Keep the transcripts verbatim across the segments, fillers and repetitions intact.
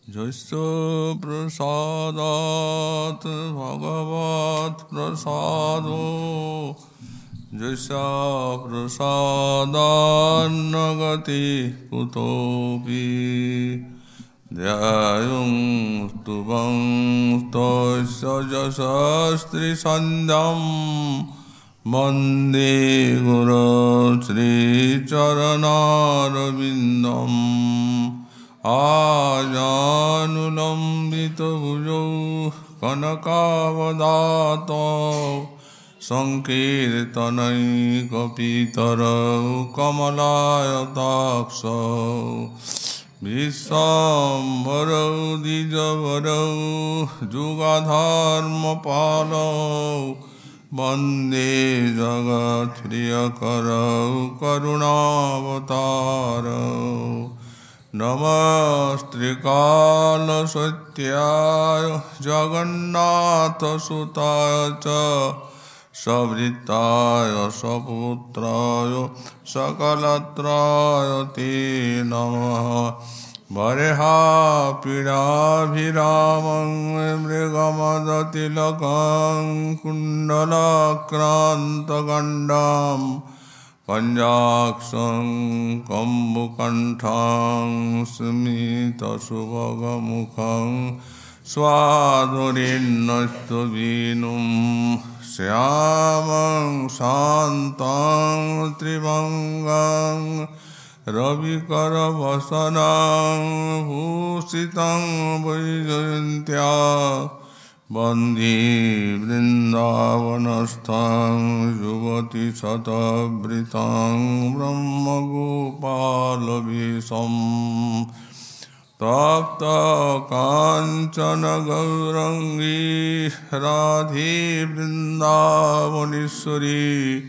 Jasya prasadat bhagavat prasado Jasya prasadan nagati kutopi Dhyayung stubang tasya jasastri sandham Mande Guru Sri Charanarvindam Ajanulambita bhujau Kanakavadato Sankirtanai Kapitarau Kamalayataksau Vissambarau Dijavarau Jugadharma Palau Bande Jagat Priyakarau Karunavatarau Namastrikala Satyaya Jagannatha Sutaya Cha Savritaya Saputraya Sakalatraya Te Namaha Vareha Pidabhiramam Mrigamadatilakan Kundalakranta Gandam Panjaksam Kambukantham Smita Subhagamukham Swadhurinnastu vinum Syamam Santam Trivangang Ravikara Vasanam Bhusitam Vaijayantya Bandi Vrindavanastham Yuvati Satabritam Brahmagopalavisam Tapta Kanchana Gaurangi Radhi Vrindavaneshwari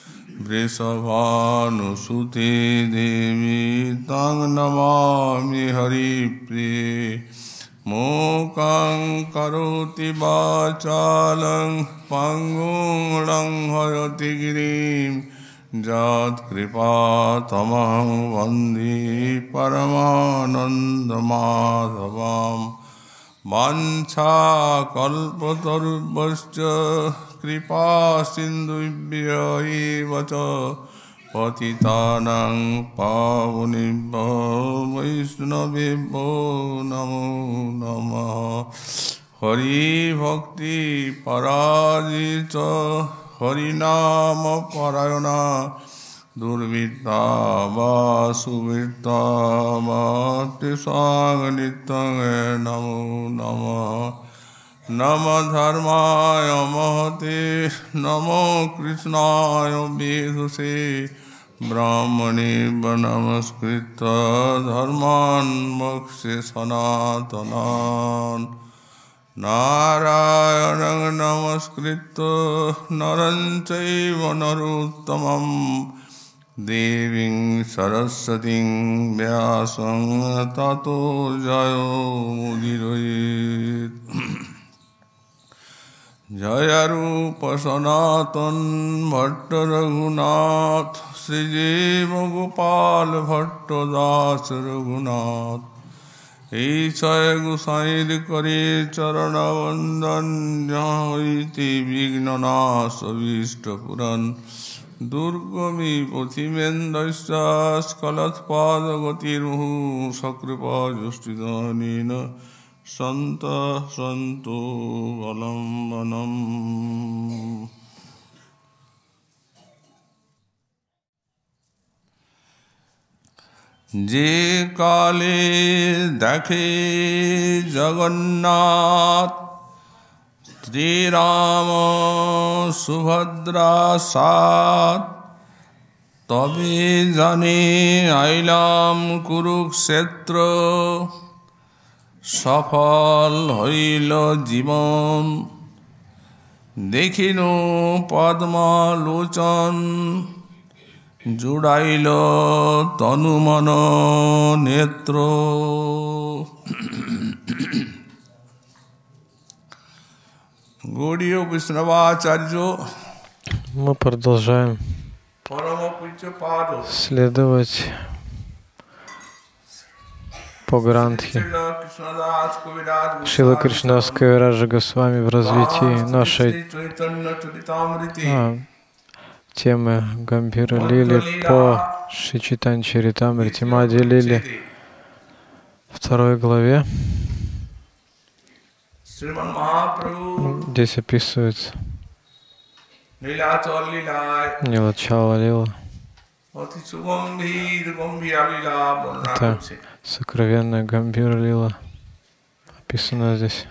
Vrisabhanusuti Devi Tang Namami Haripriye Mukhaṁ karoti vācālaṁ paṅguṁ langhayati girim Jat kripa tamam vandi paramananda madhavam Vancha kalpatarubhascha kripa sindhubhya eva ca Patitanang pavunibho vaishnavibho namo namaha Hari bhakti parajita harinama parayana Durvitta vasuvitta bhakti sanganitang namo namaha Nama dharmaya mahate namo krishnaya veduse Brahmani namaskritta dharman mokshe sanatanan Narayanang namaskritta naranchaiva naruttamam Deving saraswating vyasam tato jayo mudirayet Jaya Rupa Sanatan Bhatta Raghunath Sri Jiva Gopal Bhatta Das Raghunath Ishaya Gosairi Kari Charana Vandan Jahaiti Vignanasa Vishta Puran Durgami Pothimendasya Skalat Pada Gatirmuhu Sakripa Justidanina Santa Santo Valambanam Je Kale Dakhe Jagannath Sri Rama Subhadra Sat Tabe Jane Ailam Kurukshetra Safal Hoilo Jibon Dekhino Padma Lochan Judailo Tanumano Netro Gaudiya Vaishnavacharya. Мы продолжаем следовать по Грантхе. Шрила Кришнадас Кавираджа Госвами в развитии нашей а, темы Гамбхира Лили по Шри Чайтанья Чаритамрите Мадхья Лили второй главе. Здесь описывается Нилачала Лила. Это сокровенная Гамбхира Лила, описана здесь.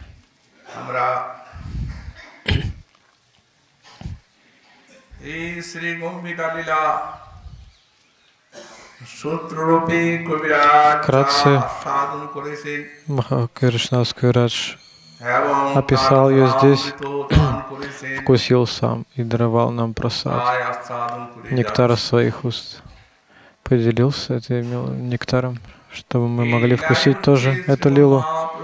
Вкратце Кришнадас Кавирадж описал ее здесь, вкусил сам и даровал нам прасад, нектар своих уст. Поделился этим нектаром, чтобы мы могли вкусить тоже эту лилу.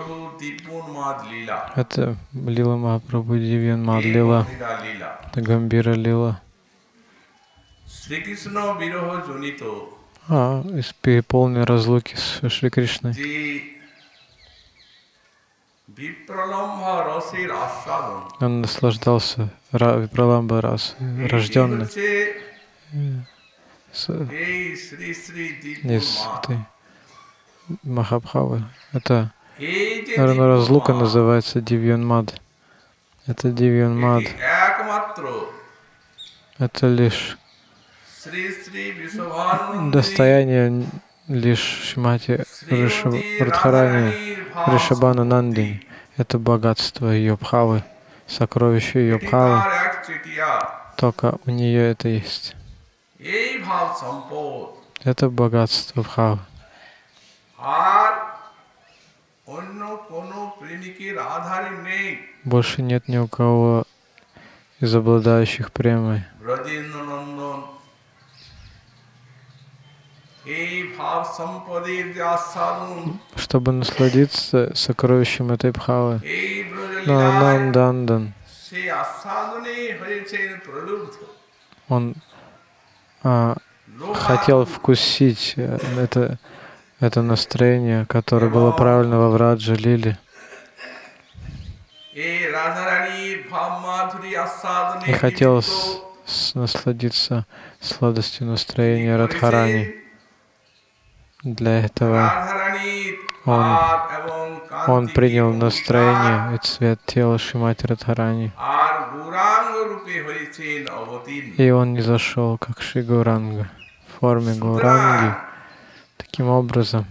Это лила Махапрабху Дивьян Мад Лила, это Гамбхира Лила. А, из переполненной разлуки с Шри Кришной. Он наслаждался Випраламба рас, рожденный с, из этой Махабхавы. Это, наверное, разлука называется Дивьян Мад. Это Дивьян Мад. Это лишь достояние лишь Шримати Радхарани Ришабхану Нандини. Это богатство ее бхавы, сокровище ее бхавы. Только у нее это есть. Это богатство бхавы. Больше нет ни у кого из обладающих премой. Чтобы насладиться сокровищем этой бхавы, Нандандан, он а, хотел вкусить это, это настроение, которое было правильно во Враджа Лиле. И хотел с, с, насладиться сладостью настроения Радхарани. Для этого он, он принял настроение и цвет тела Шримати Радхарани. И он не зашел, как Шри Гауранга, в форме Гауранги. Таким образом,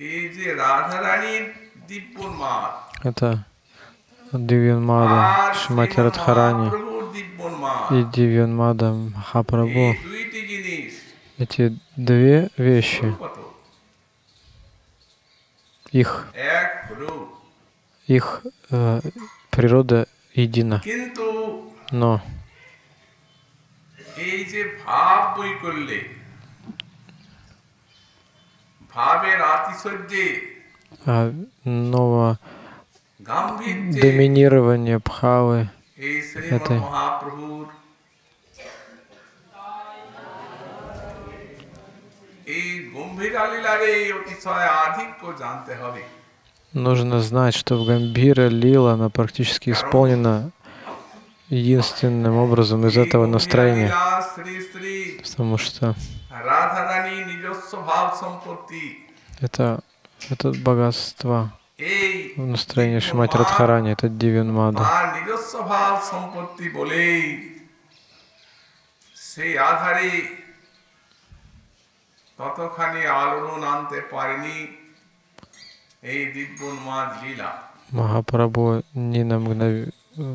это Дивьян Мада Шримати Радхарани и Дивьян Мада Махапрабху. Эти две вещи, их, их э, природа едина. Но а, новое доминирование бхавы этой нужно знать, что в Гамбхира Лила она практически исполнена единственным образом из этого настроения, потому что это, это богатство настроения Шримати Радхарани, это Дивьян Мада. Махапрабху ни на мгновение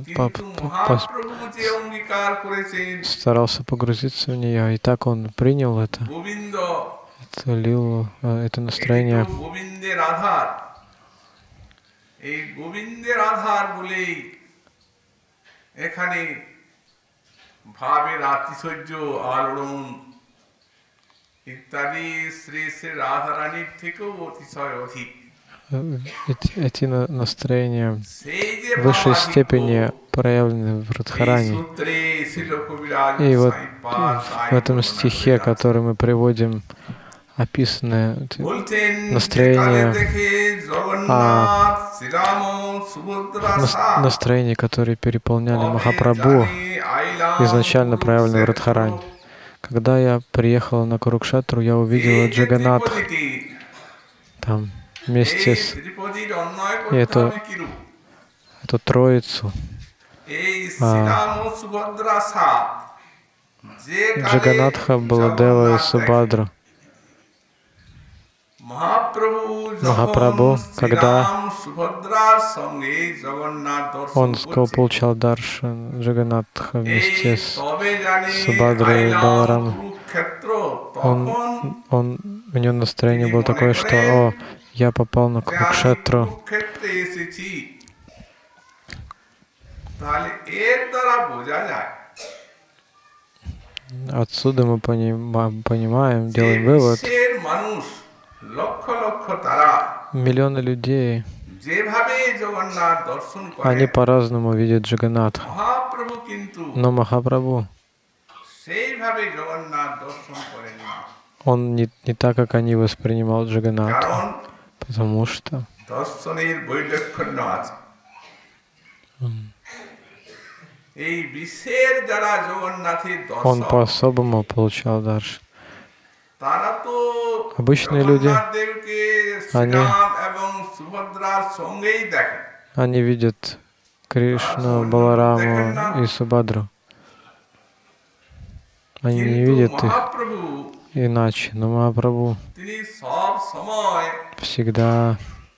старался погрузиться в нее, и так он принял это, это лилу, это настроение. Эти, эти настроения в высшей степени проявлены в Радхарани. И вот в этом стихе, который мы приводим описаны настроения, а настроения, которые переполняли Махапрабху, изначально проявлены в Радхарани. Когда я приехала на Курукшетру, я увидела Джаганатх там вместе с эту, эту троицу. А, Джаганатха, Баладева и Субхадра. Махапрабху, когда он получал даршан Джаганатха вместе с Субхадрой и Баларамом, он, он, у него настроение было такое, что «О, я попал на Курукшетру». Отсюда мы понимаем, понимаем, делаем вывод. Миллионы людей, они по-разному видят Джаганатха. Но Махапрабху, он не, не так, как они воспринимал Джаганатха, потому что он по-особому получал даршан. Обычные люди, они, они видят Кришну, Балараму и Субхадру. Они не видят их иначе. Но Махапрабху всегда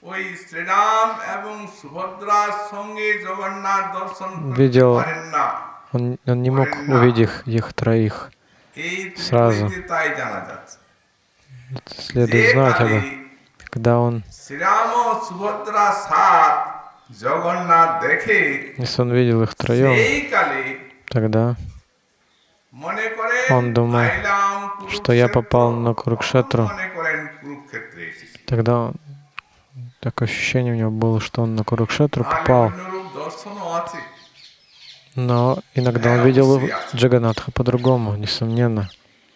видел, он, он не мог увидеть их троих сразу. Это следует знать об этом. Когда он, если он видел их втроем, тогда он думал, что я попал на Курукшетру. Тогда он, такое ощущение у него было, что он на Курукшетру попал. Но иногда он видел Джаганатха по-другому, несомненно.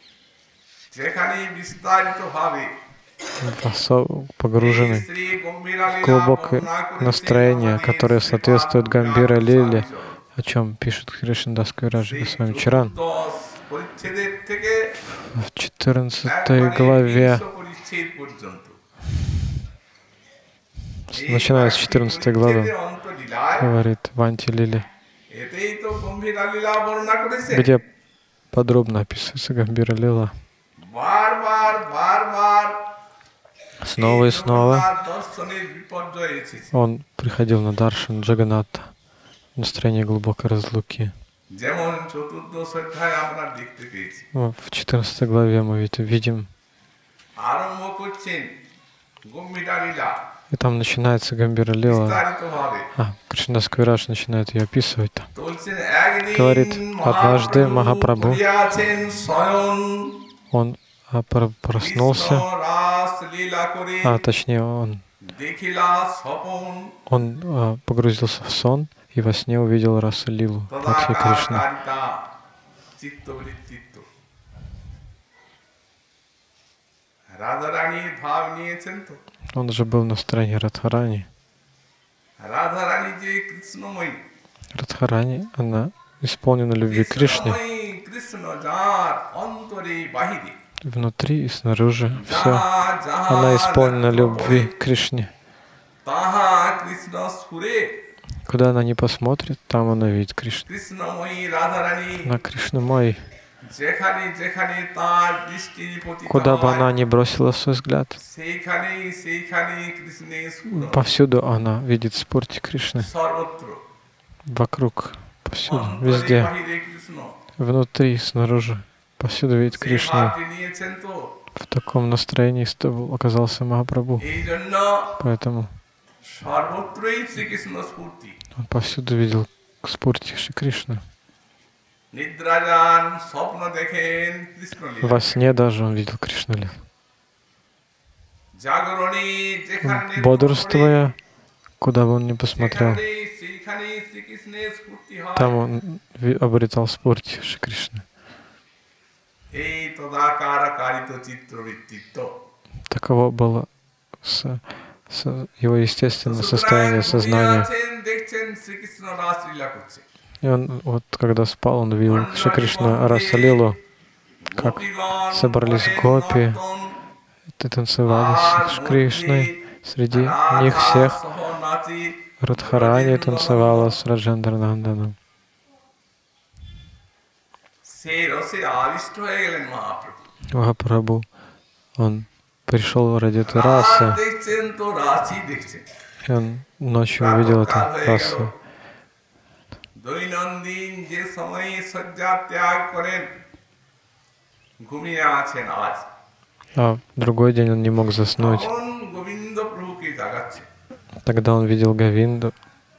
Погруженный в глубокое настроение, которое соответствует Гамбира Лиле, о чем пишет Кришнадас Кавираджа Госвами Чаран. В четырнадцатой главе, начиная с четырнадцатой главы, говорит Ванти Лили, где подробно описывается Гамбира Лила. Снова и снова он приходил на даршан Джаганатха, настроение глубокой разлуки. В четырнадцатой главе мы ведь видим, и там начинается Гамбира Лила. А, Кришнадас Кавирадж начинает ее описывать. Говорит, однажды Махапрабху, он а, проснулся, а точнее он, он а, погрузился в сон и во сне увидел Раса Лилу Радхи Кришны. Он же был в настроении Радхарани. Радхарани, она исполнена любви к Кришне. Внутри и снаружи все. Она исполнена любви к Кришне. Куда она не посмотрит, там она видит Кришну. На Кришну Май. Куда бы она ни бросила свой взгляд, повсюду она видит спорти Кришны. Вокруг, повсюду, везде, внутри, снаружи, повсюду видит Кришну. В таком настроении оказался Махапрабху. Поэтому он повсюду видел спорти Шри Кришны. Во сне даже он видел Кришну Лилу. Бодрствуя, куда бы он ни посмотрел, там он обретал спорти Шри Кришны. Таково было с, с его естественное состояние сознания. И он, вот когда спал, он видел Шри Кришна Раса-лилу, как собрались гопи, и танцевали с Шри Кришной. Среди них всех Радхарани танцевала с Раджендрананданом. Махапрабху, он пришел ради этой расы, и он ночью увидел эту расу. А в другой день он не мог заснуть. Тогда он видел Говинду,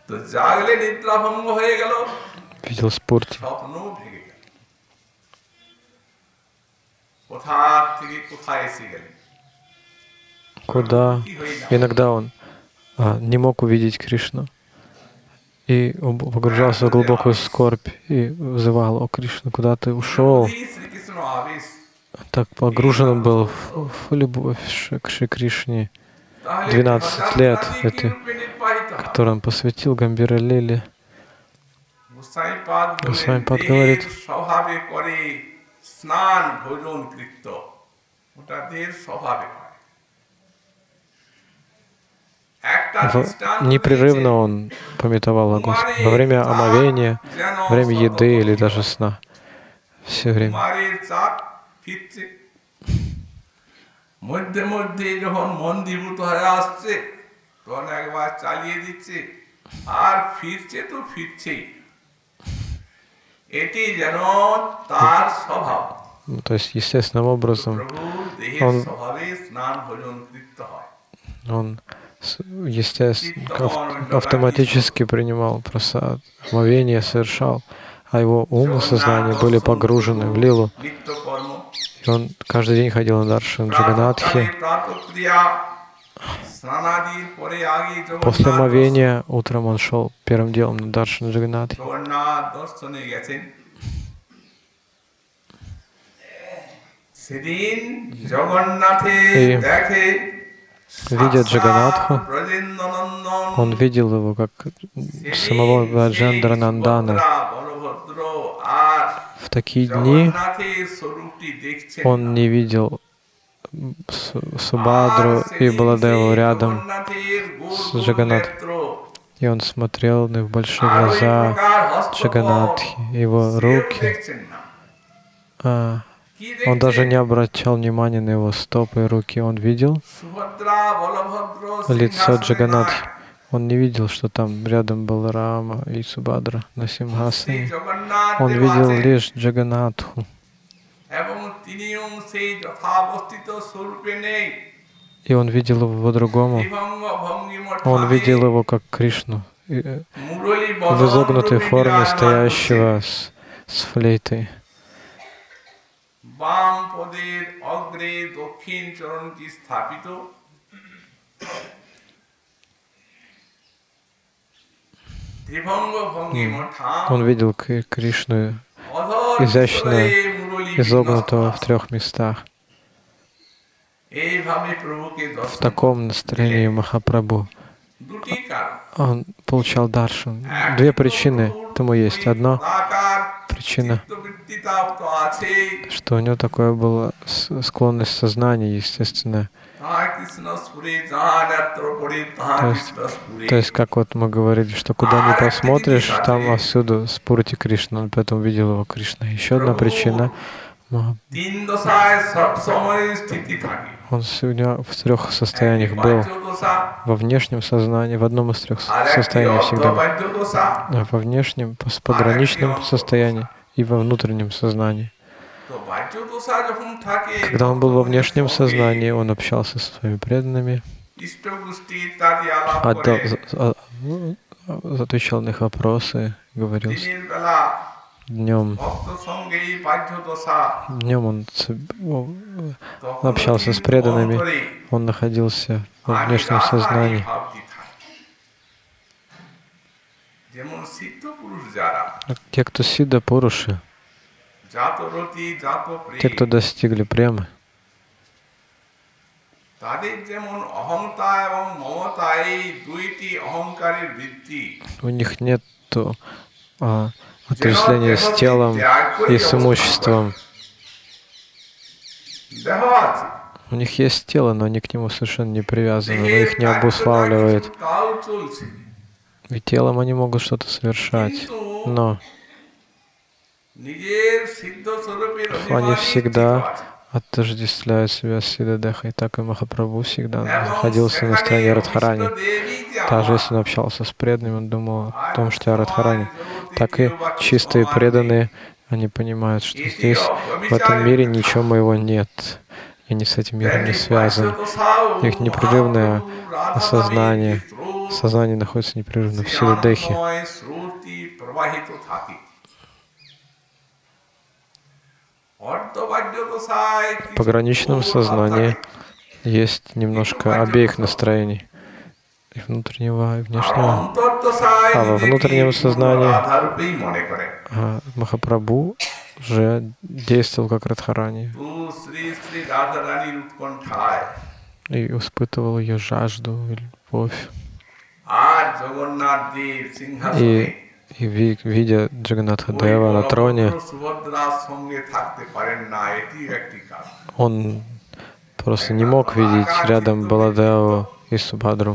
видел Спурти. Куда? Иногда он а, не мог увидеть Кришну и погружался в глубокую скорбь и взывал: «О Кришна, куда ты ушел?» Так погружен он был в, в любовь к Шри Кришне. двенадцать лет, эти, которые он посвятил Гамбира Лиле. Госвами Пад говорит, в, непрерывно он пометовал о Господе. Во время омовения, во время еды или даже сна. Все время. মধ্যে মধ্যে যখন মন্দীভূত হয়ে আসছে তখন একবার চালিয়ে দিচ্ছে আর ফিরছে তো ফিরছেই এটি যেন তার স্বভাব। То есть естественным образом он, он естественно, автоматически принимал прасад, омовение совершал, а его ум и сознание были погружены в лилу. И он каждый день ходил на даршан Джаганатхи. После омовения утром он шел первым делом на даршан Джаганатхи. И, видя Джаганатху, он видел его как самого Раджендранандана. В такие дни он не видел Субадру и Баладеву рядом с Джаганатхи. И он смотрел на их большие глаза Джаганатхи, его руки. А, он даже не обращал внимания на его стопы и руки. Он видел лицо Джаганатхи. Он не видел, что там рядом был Рама и Субадра на Симхасане. Он видел лишь Джаганатху. И он видел его по-другому. Он видел его как Кришну, в изогнутой форме, стоящего с, с флейтой. Он видел Кришну изящно изогнутого в трех местах. В таком настроении Махапрабху он получал даршан. Две причины тому есть. Одна причина, что у него такое была склонность сознания, естественно. То есть, то есть, как вот мы говорили, что куда ни посмотришь, там отсюда Спурти Кришна, он поэтому видел его Кришна. Еще одна причина, он сегодня в трех состояниях был. Во внешнем сознании, в одном из трех состояний всегда. Во внешнем, в пограничном состоянии и во внутреннем сознании. Когда он был во внешнем сознании, он общался со своими преданными, отдал, отвечал на их вопросы, говорил. Днем, днем он общался с преданными, он находился во внешнем сознании. Те, кто сидда пуруши, Те, кто достигли премы, у них нет а, отождествления с телом и с имуществом. У них есть тело, но они к нему совершенно не привязаны, но их не обуславливает. Ведь телом они могут что-то совершать, но они всегда отождествляют себя с Сиддхадехой. Так и Махапрабху всегда находился на стороне Радхарани. Даже если он общался с преданными, он думал о том, что я Радхарани. Так и чистые преданные, они понимают, что здесь, в этом мире, ничего моего нет. Я не с этим миром не связан. Их непрерывное осознание, сознание находится непрерывно в Сиддхадехе. В пограничном сознании есть немножко обеих настроений, и внутреннего, и внешнего. А во внутреннем сознании Махапрабху же действовал как Радхарани и испытывал ее жажду и любовь. И, и видя Джаганнатха Дева на троне, он просто не мог видеть рядом Баладеву и Субхадру.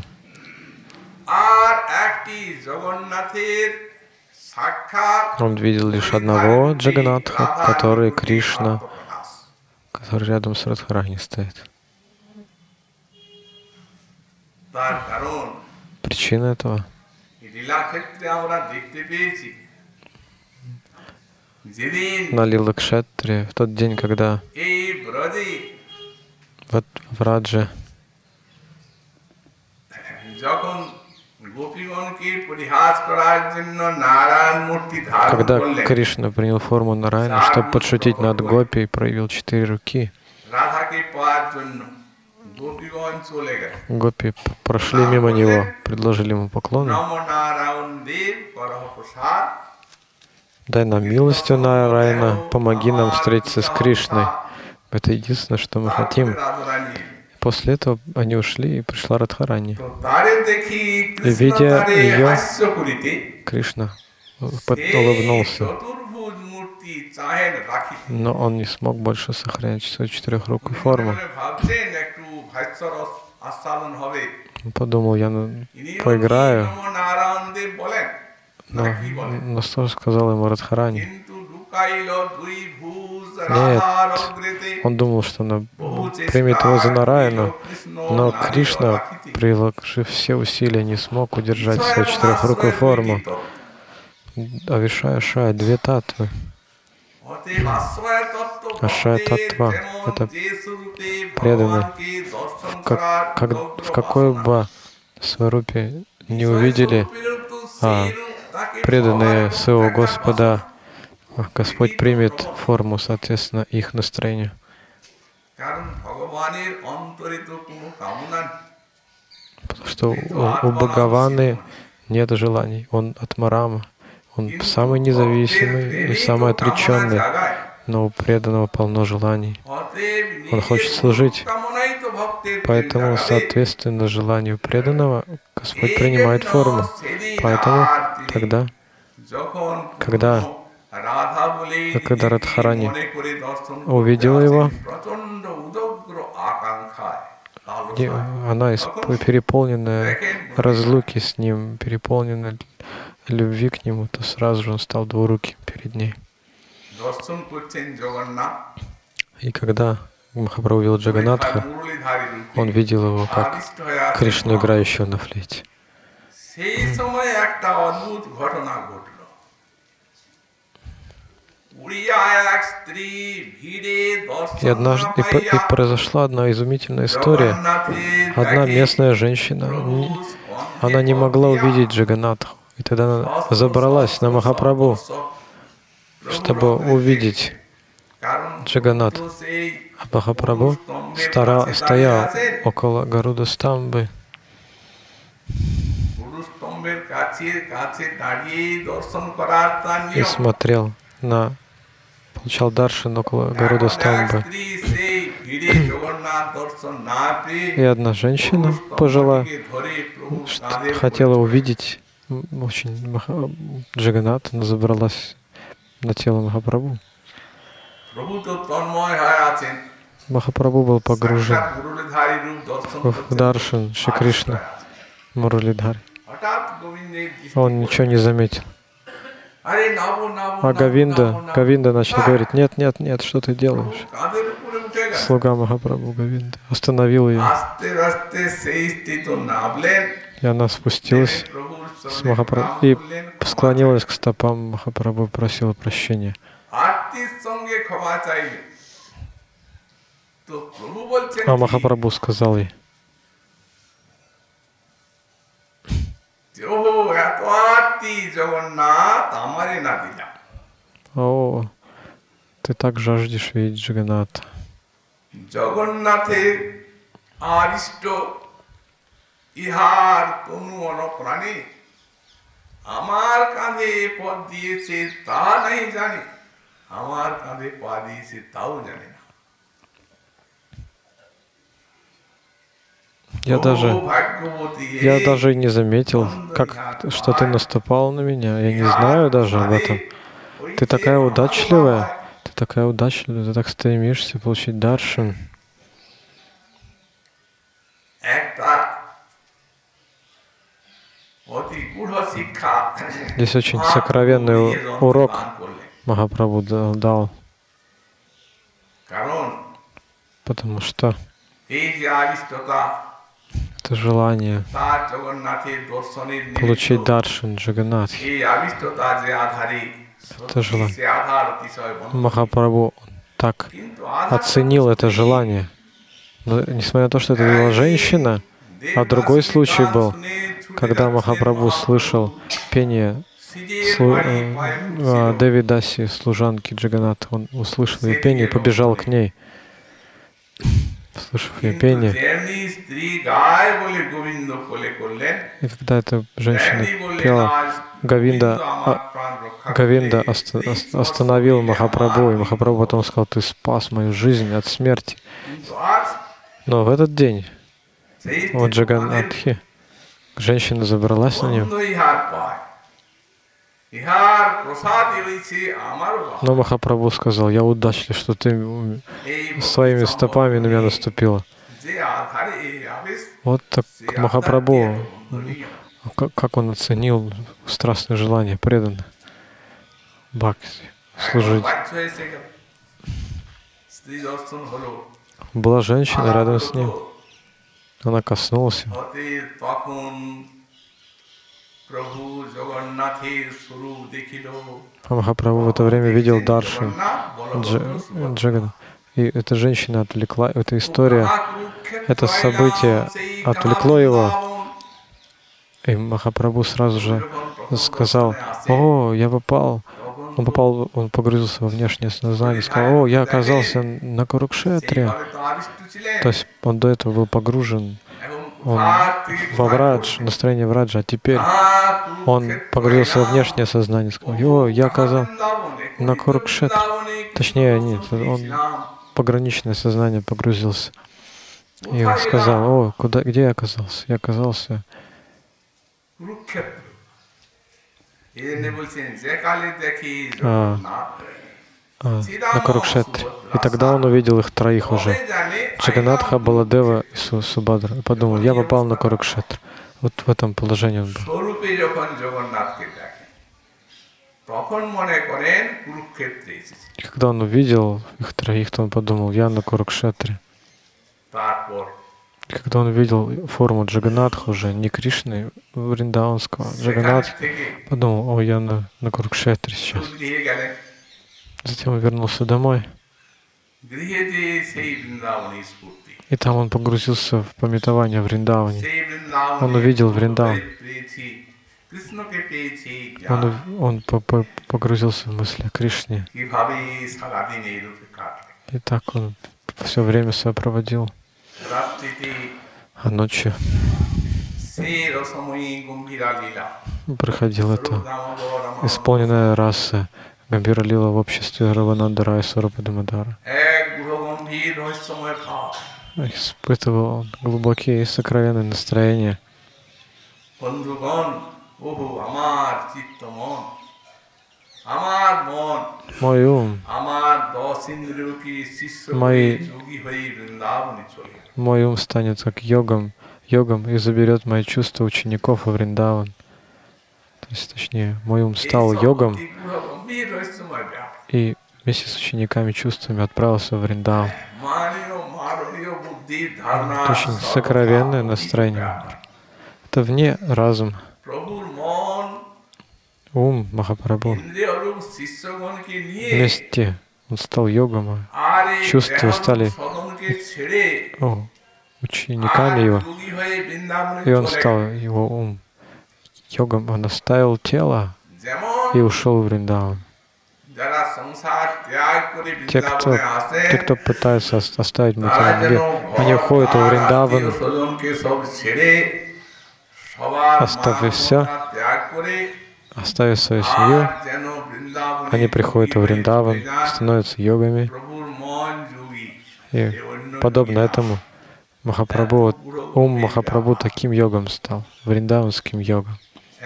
Он видел лишь одного Джаганнатха, который Кришна, который рядом с Радхарани стоит. Причина этого на Лила-кшетре, в тот день, когда в Радже когда Кришна принял форму Нараяна, чтобы подшутить над Гопи, и проявил четыре руки, Гопи прошли мимо него, предложили ему поклоны. Дай нам милость, о Нараяна, помоги нам встретиться с Кришной. Это единственное, что мы хотим. После этого они ушли, и пришла Радхарани. И видя ее, Кришна улыбнулся. Но он не смог больше сохранять свою четырехрукую форму. Он подумал, я поиграю. Но, но что сказал ему Радхарани? Нет, он думал, что она примет его за Нараяну, но Кришна, приложив все усилия, не смог удержать свою четырехрукую форму. Авишая Шая, две татвы. Ашая Таттва — это преданный. Как, как, в какой бы сварупе не увидели а, преданные своего Господа, Господь примет форму, соответственно, их настроению. Потому что у, у Бхагаваны нет желаний. Он Атмарама. Он самый независимый и самый отреченный, но у преданного полно желаний. Он хочет служить. Поэтому, соответственно, желанию преданного, Господь принимает форму. Поэтому тогда, когда, когда Радхарани увидела его, и она переполненная разлуки с ним, переполненная любви к нему, то сразу же он стал двуруким перед ней. И когда Махапрабху увидел Джаганнатха, он видел его как Кришну, играющего на флейте. И однажды и, по, и произошла одна изумительная история. Одна местная женщина, не, она не могла увидеть Джаганнатху. И тогда она забралась на Махапрабху, чтобы увидеть Джаганнат. А Махапрабху стара, стоял около Гаруда Стамбы и смотрел на получал даршан около города Стамбы. И одна женщина пожилая хотела увидеть очень Джаганнат, она забралась на тело Махапрабху. Махапрабху был погружен в даршан Шри Кришны Муралидхари. Он ничего не заметил. А Говинда, Говинда начал говорить: нет, нет, нет, что ты делаешь? Слуга Махапрабху Говинда остановил ее. И она спустилась с Махапрабху и склонилась к стопам Махапрабху и просила прощения. А Махапрабху сказал ей: о, ты так жаждешь видеть Джаганната. Я даже, я даже не заметил, как, что ты наступал на меня. Я не знаю даже об этом. Ты такая удачливая, ты такая удачливая, ты так стремишься получить даршан. Здесь очень сокровенный урок Махапрабху дал. Потому что это желание получить даршан Джаганнатхи. Это желание. Махапрабху так оценил это желание. Но, несмотря на то, что это была женщина, а другой случай был, когда Махапрабху слышал пение слу, э, Деви Даси, служанки Джаганнатха. Он услышал ее пение и побежал к ней. Слышав ее пение. И когда эта женщина пела, Говинда, а, Говинда оста, остановил Махапрабху, и Махапрабху потом сказал: ты спас мою жизнь от смерти. Но в этот день у Джаганнатхи женщина забралась на него. Но Махапрабху сказал: я удачлив, что ты своими стопами на меня наступила. Вот так Махапрабху, как, как он оценил страстное желание, преданное бхакти, служить. Была женщина рядом с ним. Она коснулась его. А Махапрабху в это время видел даршан Джагана. И эта женщина отвлекла, эта история, это событие отвлекло его. И Махапрабху сразу же сказал: о, я попал. Он попал, он погрузился во внешнее сознание, сказал: о, я оказался на Курукшетре. То есть он до этого был погружен он во Врадж, настроение Враджа, а теперь он погрузился во внешнее сознание, сказал: о, я оказался на Курукшетре. Точнее, нет, он пограничное сознание погрузился. И он сказал: о, куда, где я оказался? Я оказался а, а, на Курукшетре. И тогда он увидел их троих уже. Джаганнатха, Баладева и Субхадра. И подумал: я попал на Курукшетр. Вот в этом положении он был. И когда он увидел их троих, то он подумал: я на Курукшетре. И когда он увидел форму Джаганнатха, уже не Кришны, Вриндаванского Джаганнатха, подумал: о, я на, на Курукшетре сейчас. Затем он вернулся домой. И там он погрузился в памятование Вриндаване. Он увидел Вриндаван. Он, он по, по, погрузился в мысли о Кришне. И так он все время себя проводил. А ночью проходила эта исполненная раса Гамбира Лила в обществе Равананда Рая Сварупа Дамодара. Испытывал он глубокие и сокровенные настроения. Мой ум, мои, мой ум станет как йогом, йогом и заберет мои чувства учеников во Вриндаван. То есть, точнее, мой ум стал йогом и вместе с учениками чувствами отправился в Вриндаван. Это очень сокровенное настроение. Это вне разума. Ум Махапрабху вместе он стал йогом, чувства стали о, учениками его, и он стал его ум йогом, он оставил тело и ушел в Вриндаван. Те, кто, те, кто пытается оставить материальный мир, они уходят в Вриндаван, оставив все, оставив свою семью, они приходят в Вриндаван, становятся йогами. И подобно этому Махапрабху, вот, ум Махапрабху таким йогом стал, вриндаванским йогом.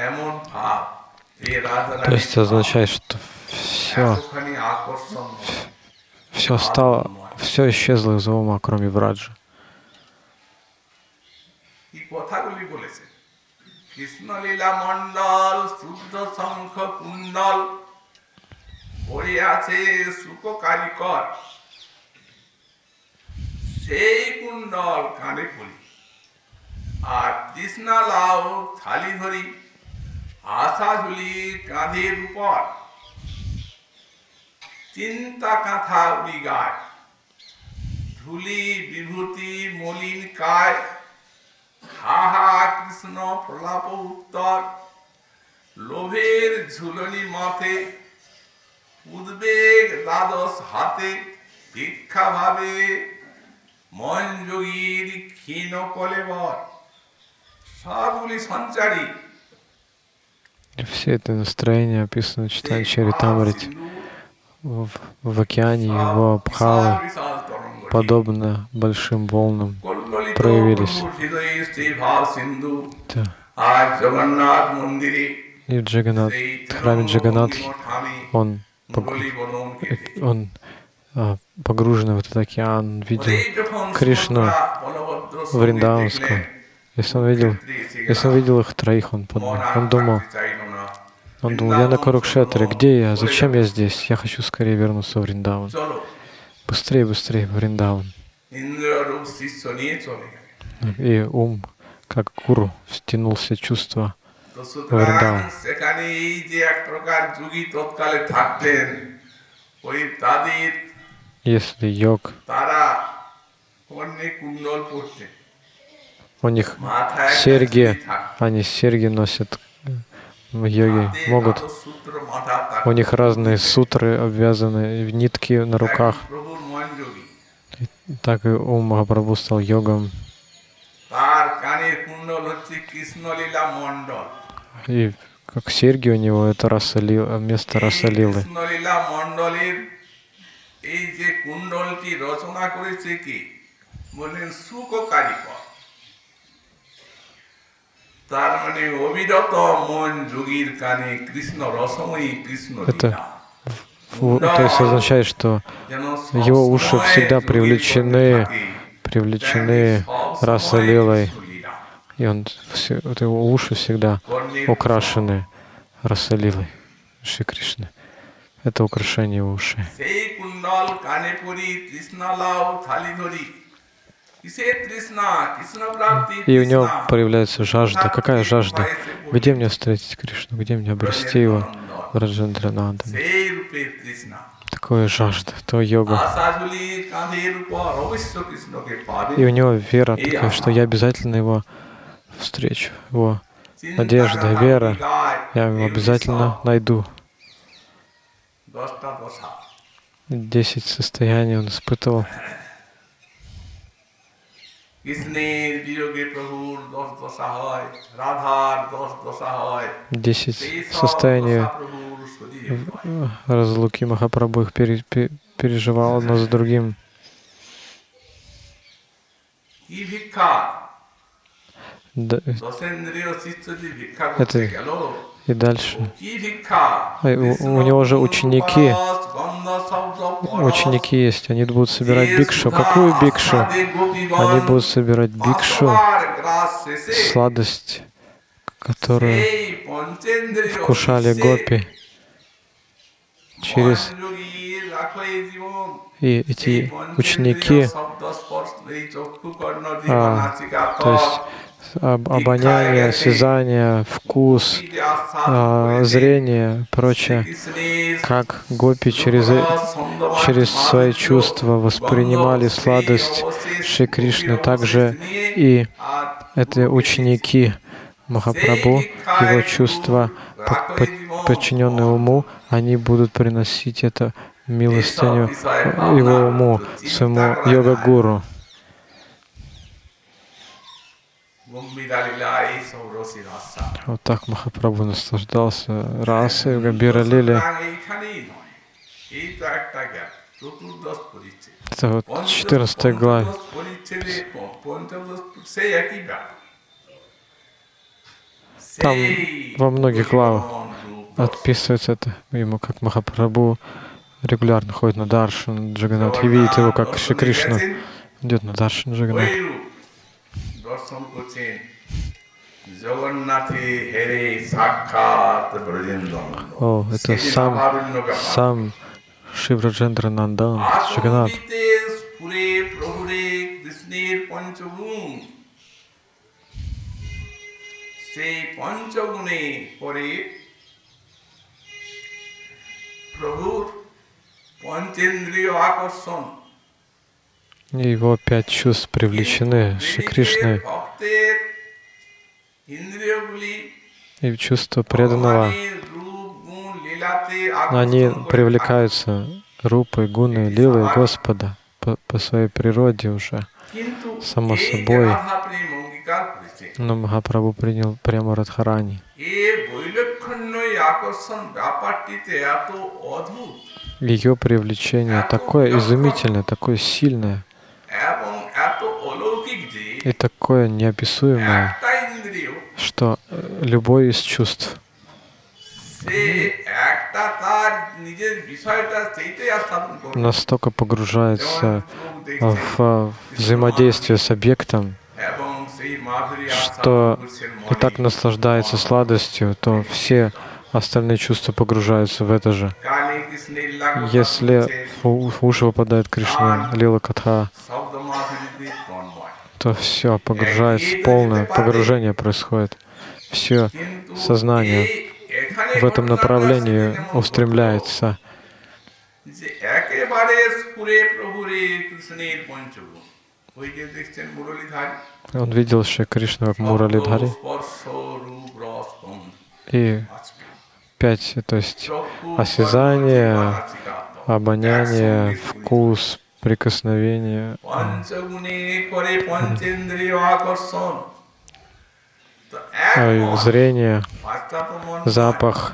То есть означает, что все, все стало, все исчезло из ума, кроме Враджа. কৃষ্ণলীলা মণ্ডল শুদ্ধ শঙ্খ কুণ্ডল পড়ে আছে সুখ কারিকর সেই কুণ্ডল কানে পড়ি আর তৃষ্ণা লাউ থালি ধরি আশা ঝুলি কাঁধের উপর চিন্তা কাঁথা উড়ি গায় ধুলি বিভূতি মলিন কায় হা হা কৃষ্ণ প্রলাপ উত্তর লোভের ঝুলনি মতে উদ্বেগ দ্বাদশ হাতে ভিক্ষা ভাবে মন যোগীর ক্ষীণ কলেবর সবগুলি সঞ্চারী. Все это настроение описано в читании Чаритамрити. В, в океане его Абхавы, подобно большим волнам, проявились. Да. И в Джаганнат, в храме Джаганнатхи, он, он а, погруженный в этот океан, видел Кришну Вриндаванского. Если он видел, если он видел их троих, он подумал, он думал, он думал, я на Курукшетре, где я, зачем я здесь, я хочу скорее вернуться в Вриндаван. Быстрее, быстрее в Вриндаван. И ум, как гуру, втянул все чувства в Вриндаван. Если йог, у них серьги, они серьги носят в йоге, могут, у них разные сутры обвязаны, нитки на руках. И так и ум Махапрабху стал йогом. И как серьги у него, это Расалила, место Расалилы. Это, то есть означает, что его уши всегда привлечены, привлечены Расалилой, и он, вот его уши всегда украшены Расалилой Шри Кришны. Это украшение его ушей. И у него появляется жажда. Какая жажда? Где мне встретить Кришну? Где мне обрести его? Раджендранандам. Такое жажда, то йога. И у него вера такая, что я обязательно его встречу. Его надежда, вера, я его обязательно найду. Десять состояний он испытывал. Десять состояний разлуки Махапрабху их пере, пере, переживал одно за другим. Да, это и дальше. У, у него же ученики, ученики есть, они будут собирать бикшу. Какую бикшу? Они будут собирать бикшу, сладость, которую вкушали гопи. Через и эти ученики, а, то есть обоняние, осязание, вкус, а, зрение, прочее, как гопи через, через свои чувства воспринимали сладость Шри Кришны, также и эти ученики Махапрабху, его чувства, подчиненные уму, они будут приносить это милостыню его уму, своему йога-гуру. Вот так Махапрабху наслаждался расой в Гамбира-лиле. Это вот четырнадцатая глава. Там во многих главах отписывается это ему, как Махапрабху регулярно ходит на даршан Джаганнат и видит его, как Шри Кришна идет на даршан Джаганнат. О, это сам, сам Шри Браджендра Нандан Джаганнат. И его пять чувств привлечены Шри Кришной. И чувство преданного, они привлекаются рупой, гуной, лилой Господа по, по своей природе уже, само собой. Но Махапрабху принял прямо Радхарани. Ее привлечение такое изумительное, такое сильное и такое неописуемое, что любой из чувств настолько погружается в взаимодействие с объектом, что и так наслаждается сладостью, то все остальные чувства погружаются в это же. Если в уши попадает Кришна, Лила Катха, то все погружается, полное погружение происходит. Все сознание в этом направлении устремляется. Он видел Шри Кришну как Муралидхари. И пять, то есть осязание, обоняние, вкус, прикосновение, зрение, запах.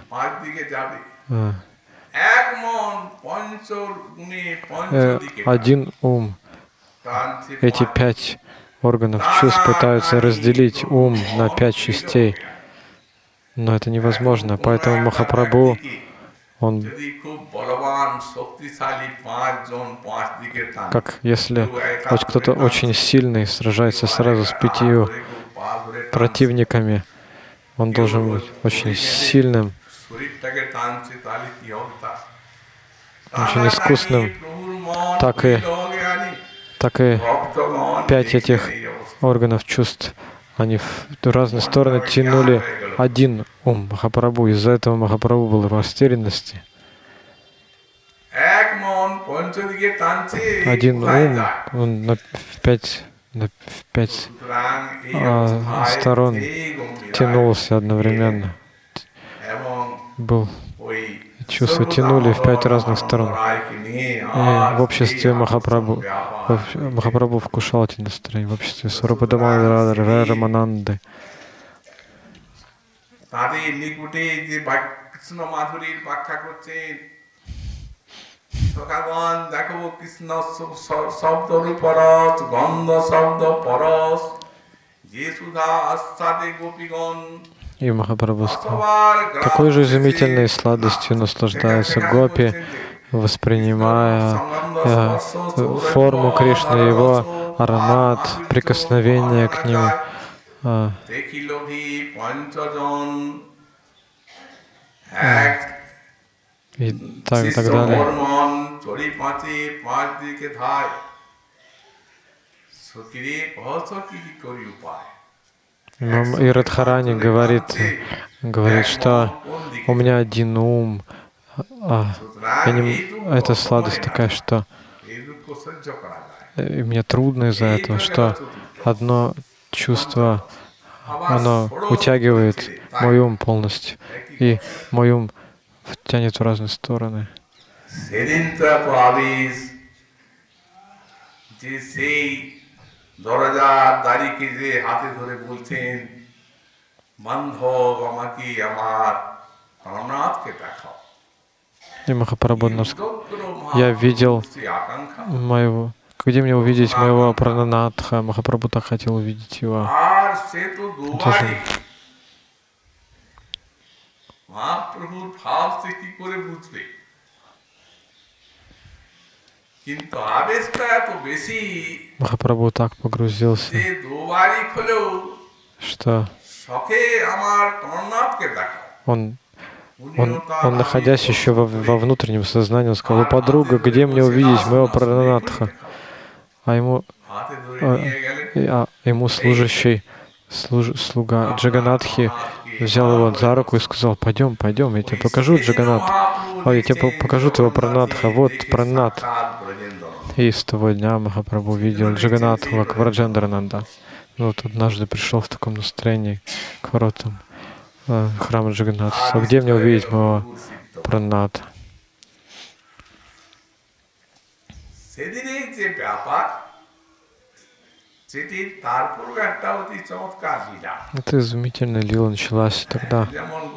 Один ум. Эти пять органов чувств пытаются разделить ум на пять частей. Но это невозможно. Поэтому Махапрабху, он, как если хоть кто-то очень сильный сражается сразу с пятью противниками, он должен быть очень сильным, очень искусным, так и, так и пять этих органов чувств, они в разные стороны тянули один ум Махапрабху. Из-за этого Махапрабху был в растерянности. Один ум, он на пять, на пять а, сторон тянулся одновременно. Был, чувства тянули в пять разных сторон. И в обществе Махапрабху, Махапрабху вкушал эти настроения, в обществе Сварупа Дамодара Рамананды. কৃষ্ণ মাধুরীর ব্যাখ্যা করছেন সখাগণ দেখো কৃষ্ণ শব্দ রূপরস গন্ধ শব্দ পরস যে সুধা আস্বাদে গোপীগণ. И Махапрабху сказал, такой же изумительной сладостью наслаждаются гопи, воспринимая э, форму Кришны, его аромат, прикосновение к нему. Э, и так, так далее. Но и Радхарани говорит, говорит, что у меня один ум, а, я не, эта сладость такая, что и мне трудно из-за этого, что одно чувство, оно утягивает мой ум полностью, и мой ум тянет в разные стороны. দরজার দাড়িকে যে হাতে ধরে বলছেন বান্ধব আমাকে আমার প্রাণনাথকে দেখাও. И Махапрабху нас, я видел моего, где мне увидеть моего Прананатха? Махапрабху так хотел увидеть его. মহাপ্রভুর ভাব সে কি করে বুঝবে? Махапрабху так погрузился, что он, он, он находясь еще во, во внутреннем сознании, он сказал: подруга, где мне увидеть моего Прананатха? А ему, а, а ему служащий, служ, слуга Джаганатхи взял его за руку и сказал: пойдем, пойдем, я тебе покажу Джаганат. О, я тебе покажу твоего Пранатха, вот Пранат. И с того дня Махапрабху видел Джаганатха как Враджендрананда. Ну, вот однажды пришел в таком настроении к воротам э, храма Джаганатха. Сказал: где мне увидеть моего Праната? Это изумительная лила началась тогда,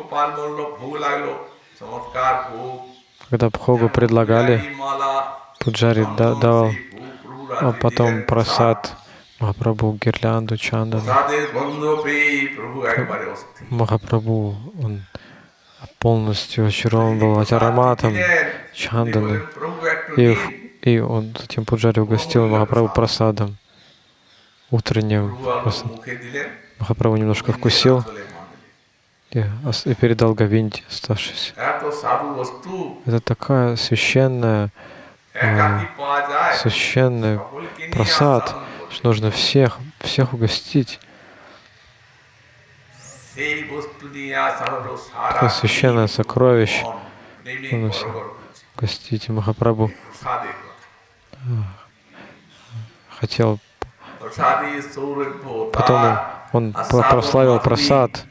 когда Бхогу предлагали, Пуджари давал, а потом прасад Махапрабху, гирлянду, чандану. Махапрабху, он полностью очарован был от ароматом чанданы. И, и он затем Пуджари угостил Махапрабху прасадом, утренним прасадом. Махапрабху немножко вкусил и, и передал Говинде оставшись. Это такая священная, э, священный прасад, что нужно всех, всех угостить. Такое священное сокровище. Угостите. Махапрабху хотел. Потом он прославил прасад,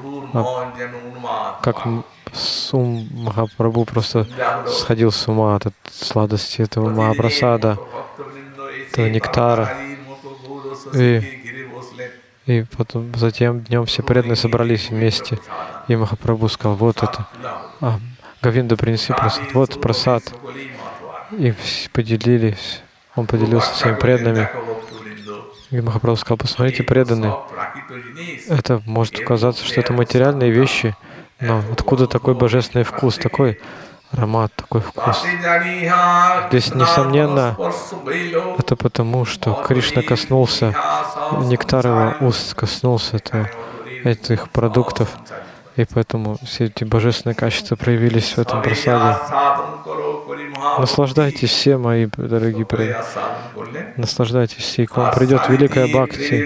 как ум Махапрабху просто сходил с ума от сладости этого Махапрасада, этого нектара. И, и потом, затем днем все преданные собрались вместе, и Махапрабху сказал: вот это, а, Говинда, принеси прасад, вот прасад. И поделились, он поделился со своими преданными. И Махапрабху сказал: посмотрите, преданные, это может казаться, что это материальные вещи, но откуда такой божественный вкус, такой аромат, такой вкус? Здесь, несомненно, это потому, что Кришна коснулся, нектар его уст коснулся этого, этих продуктов, и поэтому все эти божественные качества проявились в этом прасаде. Наслаждайтесь все, мои дорогие преданные. Наслаждайтесь, все, к вам придет великая бхакти.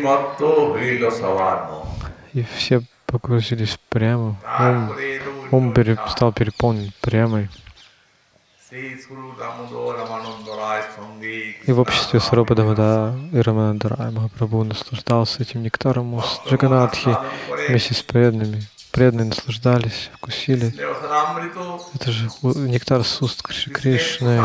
И все погрузились прямо. Ум, ум стал переполнен прямой. И в обществе Сварупа Дамодара и Раманандарая Махапрабху наслаждался этим нектаром уст Джаганатхи вместе с преданными. Преданные наслаждались, вкусили. Это же нектар с уст Кришны.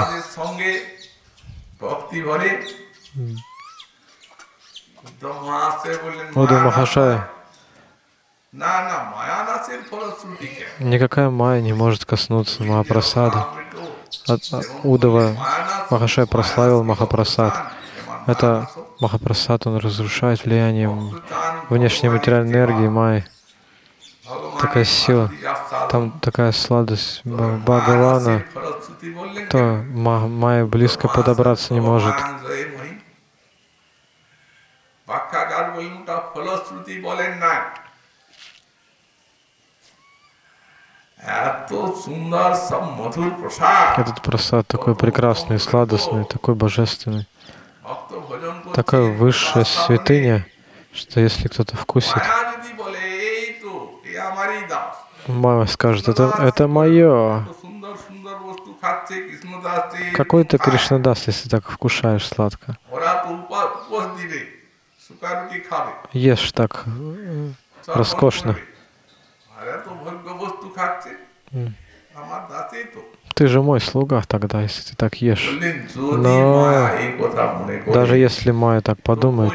Уду Махашая Никакая майя не может коснуться Махапрасада. Удава Махашай прославил Махапрасад. Это Махапрасад, он разрушает влиянием внешней материальной энергии майи. Такая сила, там такая сладость Бхагавана, то майя близко подобраться не может. Этот прасад такой прекрасный, сладостный, такой божественный, такая высшая святыня, что если кто-то вкусит, майя скажет, это, это мое. Какой-то Кришнадас, если так вкушаешь сладко. Ешь так роскошно. Ты же мой слуга тогда, если ты так ешь. Но даже если майя так подумает,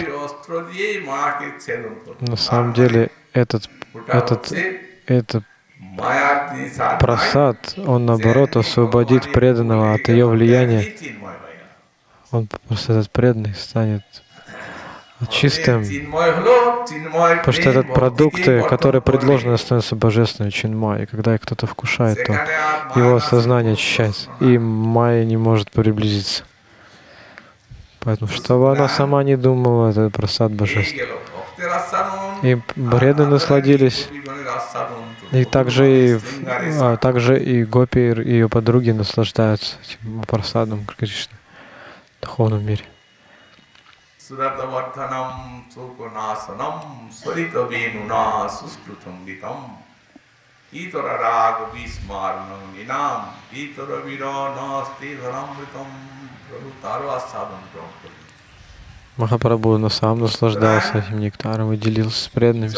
на самом деле этот, этот, этот прасад, он наоборот освободит преданного от ее влияния. Он просто этот преданный станет чистым, потому что этот продукты, которые предложены, становятся божественными, чинмай. И когда их кто-то вкушает, то его сознание очищается, и майя не может приблизиться. Поэтому, чтобы она сама не думала, это прасад божественный. И преданные насладились, и также и, а, также и гопи, и ее подруги наслаждаются этим прасадом Кришны в духовном мире. Suratavardhanam Sokonasanam Sarita Venuna Suskrutam Gitam Itara Raga Vismarnam Inam Itara Virana Stedharamritam Prabhutaro Asadam Prabhupada. Махапрабху на сам наслаждался этим нектаром и делился с преданными.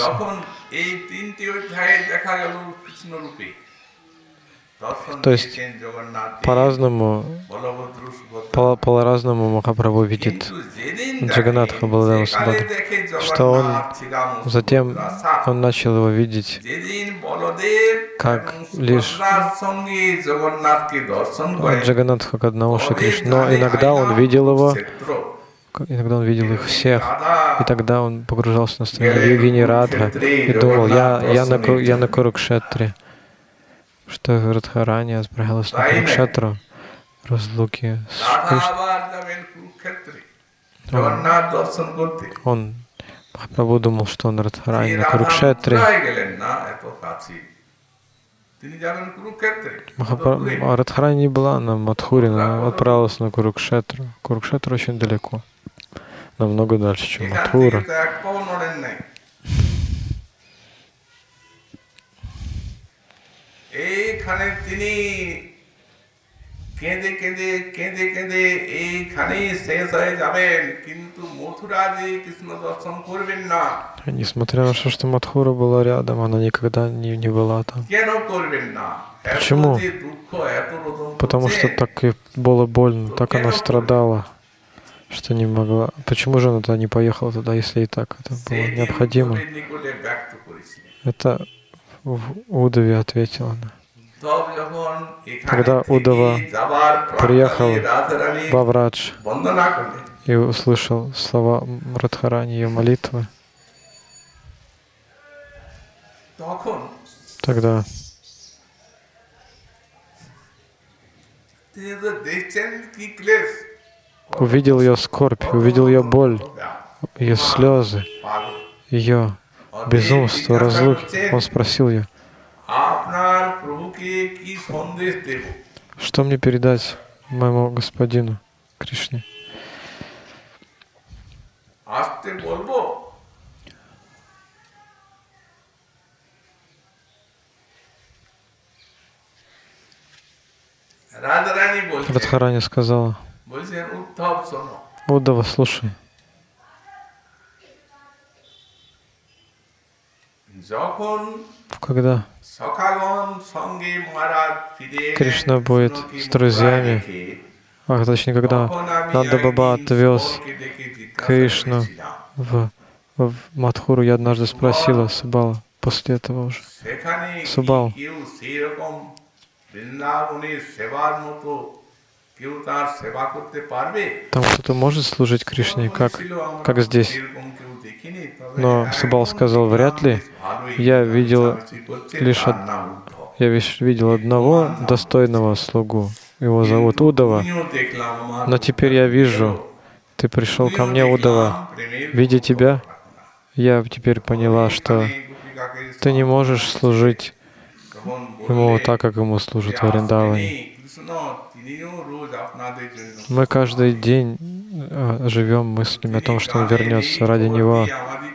То есть по-разному, по, по-разному Махапрабху видит Джаганатха Баладева Субхадра, что он затем он начал его видеть как лишь Джаганатха одного Шри Кришны, но иногда он видел его, иногда он видел их всех, и тогда он погружался на состояние Йогини Радха и думал, я, я, на, я на Курукшетре, что Радхарани отправилась на Курукшетру, разлуки с Кришной. Он, он Махапрабху думал, что он Радхарани на Курукшетре. Махапрабху, Радхарани не была на Мадхуре, но отправилась на Курукшетру. Курукшетр очень далеко, намного дальше, чем Мадхура. এইখানে তিনি কেঁদে কেঁদে কেঁদে কেঁদে এইখানেই শেষ হয়ে যাবেন, কিন্তু মথুরা যে কৃষ্ণ দর্শন করবেন না। Несмотря на то, что Мадхура была рядом, она никогда не, не была там. Почему? Потому что так и было больно, так она страдала, что не могла. Почему же она тогда не поехала туда, если и так это было необходимо? Это Удаве ответила она. Когда Удава приехал в Аврадж и услышал слова Радхарани, ее молитвы, тогда увидел ее скорбь, увидел ее боль, ее слезы, ее безумство, разлуки. Он спросил ее, что мне передать моему господину Кришне? Радхарани сказала, Удава, слушай. Когда Кришна будет с друзьями, а точнее, когда Нанда Баба отвез Кришну в, в Мадхуру, я однажды спросила Субала, после этого уже. Субал. Там кто-то может служить Кришне, как, как здесь. Но Субал сказал, вряд ли. Я видел лишь од... я видел одного достойного слугу. Его зовут Удава. Но теперь я вижу, ты пришел ко мне, Удава. Видя тебя, я теперь поняла, что ты не можешь служить ему так, как ему служит в Вриндаване. Мы каждый день живем мыслями о том, что он вернется ради него.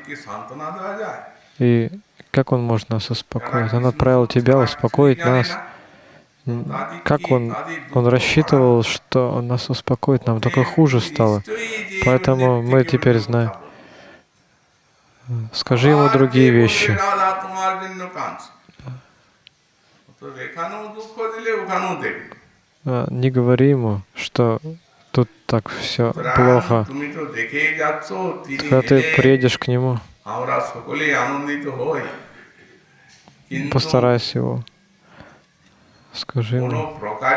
И как он может нас успокоить? Он отправил тебя успокоить нас. Как он, он рассчитывал, что он нас успокоит, нам только хуже стало. Поэтому мы теперь знаем. Скажи ему другие вещи. Не говори ему, что тут так все плохо. Когда ты приедешь к нему, постарайся его. Скажи ему.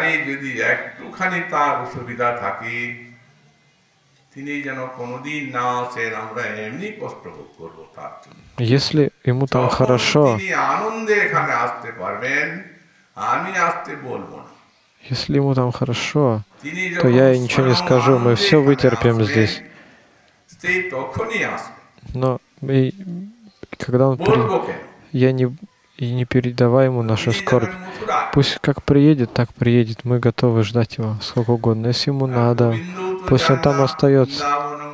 Если ему там хорошо, если ему там хорошо, то я ничего не скажу, мы все вытерпим здесь. Но и, когда он при... я не, и не передавай ему нашу скорбь. Пусть как приедет, так приедет. Мы готовы ждать его сколько угодно. Если ему надо, пусть он там остается.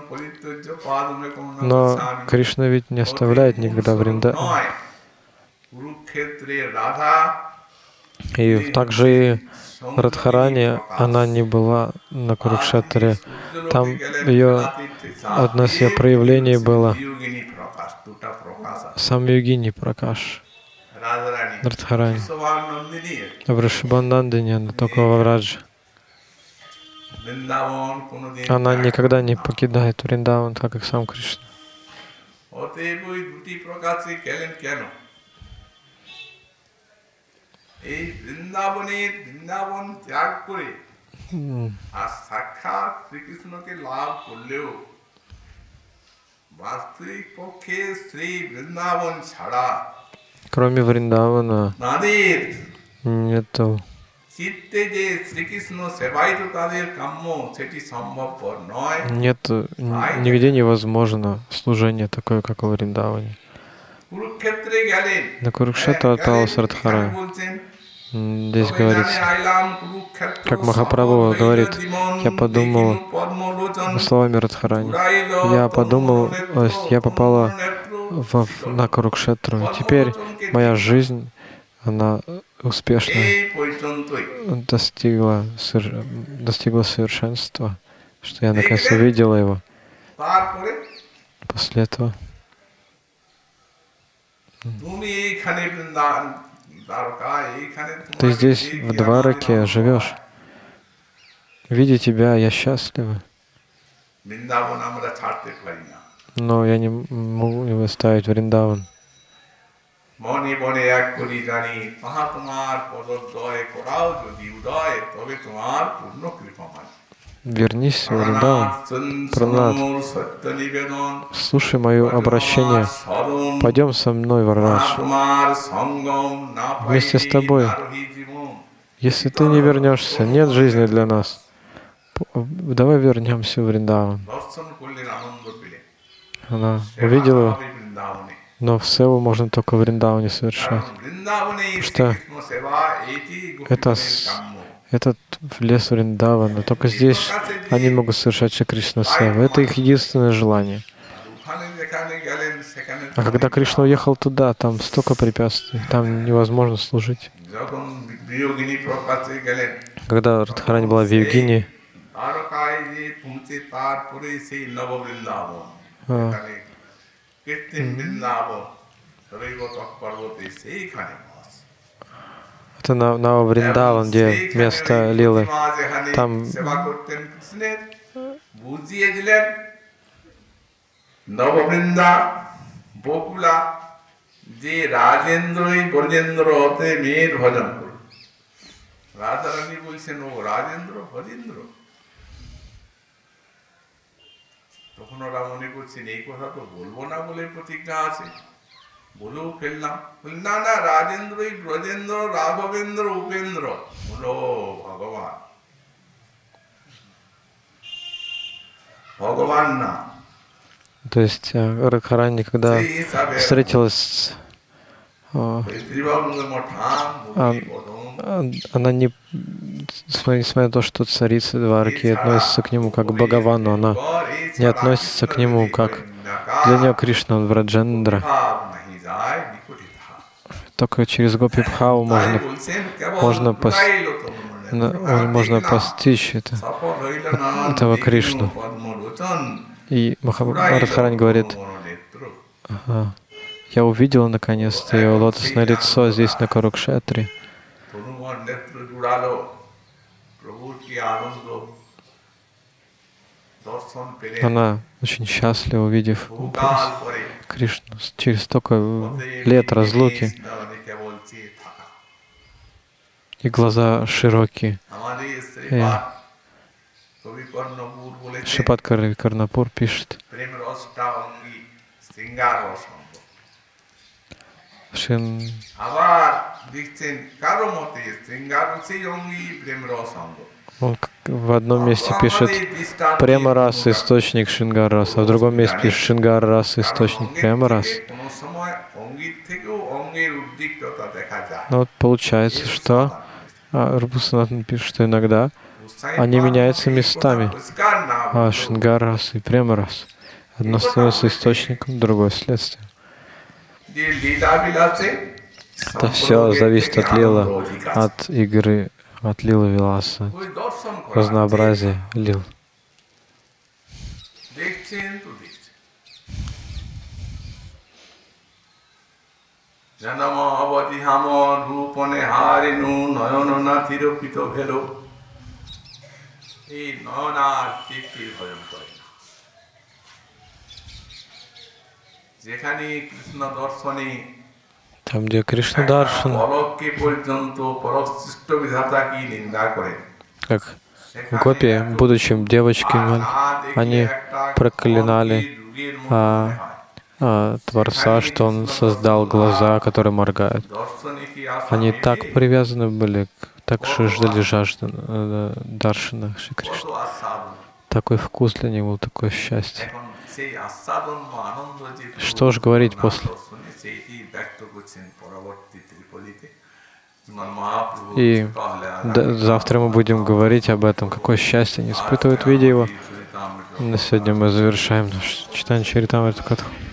Но Кришна ведь не оставляет никогда Вриндаван. И также и Радхарани, она не была на Курукшетре. Там ее, одно из ее проявлений было сам Йогини Пракаш. Радхарани. В Ришабханандане, она только во Врадже. Она никогда не покидает Вриндаван, так как сам Кришна. Кроме Вриндавана нету. Нет, нигде невозможно служение такое, как в Вриндаване. На Курукшетру отправился Радхарани. Здесь говорится, как Махапрабху говорит, я подумал, словами Радхарани, я подумал, я попала в, на Курукшетру. Теперь моя жизнь, она успешно достигла, достигла совершенства, что я наконец увидела его. После этого ты здесь, в Двараке, живешь. Видя тебя, я счастлива. Но я не могу не оставить Вриндаван. Вернись в Вриндаван, Пранат. Слушай мое обращение. Пойдем со мной в Радж. Вместе с тобой. Если ты не вернешься, нет жизни для нас. Давай вернемся в Вриндаван. Она увидела, но в севу можно только в Вриндаване совершать. Потому что это, этот лес Вриндавана, только здесь они могут совершать Шри Кришна севу. Это их единственное желание. А когда Кришна уехал туда, там столько препятствий, там невозможно служить. Когда Радхарани была в Йогине, а, это на, на Вриндаван, где место Лилы. Там যে রাজেন্দ্রই ব্রজেন্দ্র হতে মেয়ের ভজন করল। রাজা রানী বলছেন, ও রাজেন্দ্র ভজেন্দ্র? তখন ওরা মনে করছেন এই কথা তো বলবো না বলে প্রতিজ্ঞা আছে, বলেও ফেললাম। না না, রাজেন্দ্রই ব্রজেন্দ্র, রাঘবেন্দ্র, উপেন্দ্র। বলো ভগবান, ভগবান না। То есть Радхарани, когда встретилась, она не, несмотря на то, что царица Дварки относится к нему как к Бхагавану, она не относится к нему как для нее Кришна, он Враджендра. Только через Гопи-бхаву можно, можно, пос, можно постичь это, этого Кришну. И Радхарани говорит, ага, я увидела наконец-то ее лотосное лицо здесь, на Курукшетре. Она очень счастлива, увидев Кришну через столько лет разлуки. И глаза широкие. И Шрипад Карнапур пишет, Шин... Он в одном месте пишет Према раса источник Шингар раса, а в другом месте пишет Шингар раса источник Према раса. Но вот получается, что а, Рупасанатан пишет, что иногда они меняются местами. А Шингар раса и Према раса. Одно становится источником, другое следствием. Это все зависит от лила, от игры, от лила Виласа, разнообразия лил. Там, где Кришна Даршан, как гопи, будучи девочками, они проклинали а, а, Творца, что он создал глаза, которые моргают. Они так привязаны были, так ждали жажды Даршана Шри Кришны. Такой вкус для него, такое счастье. Что ж говорить после? И да, завтра мы будем говорить об этом, какое счастье они испытывают, видя его. На сегодня мы завершаем наш читание Чаритамриту Катху.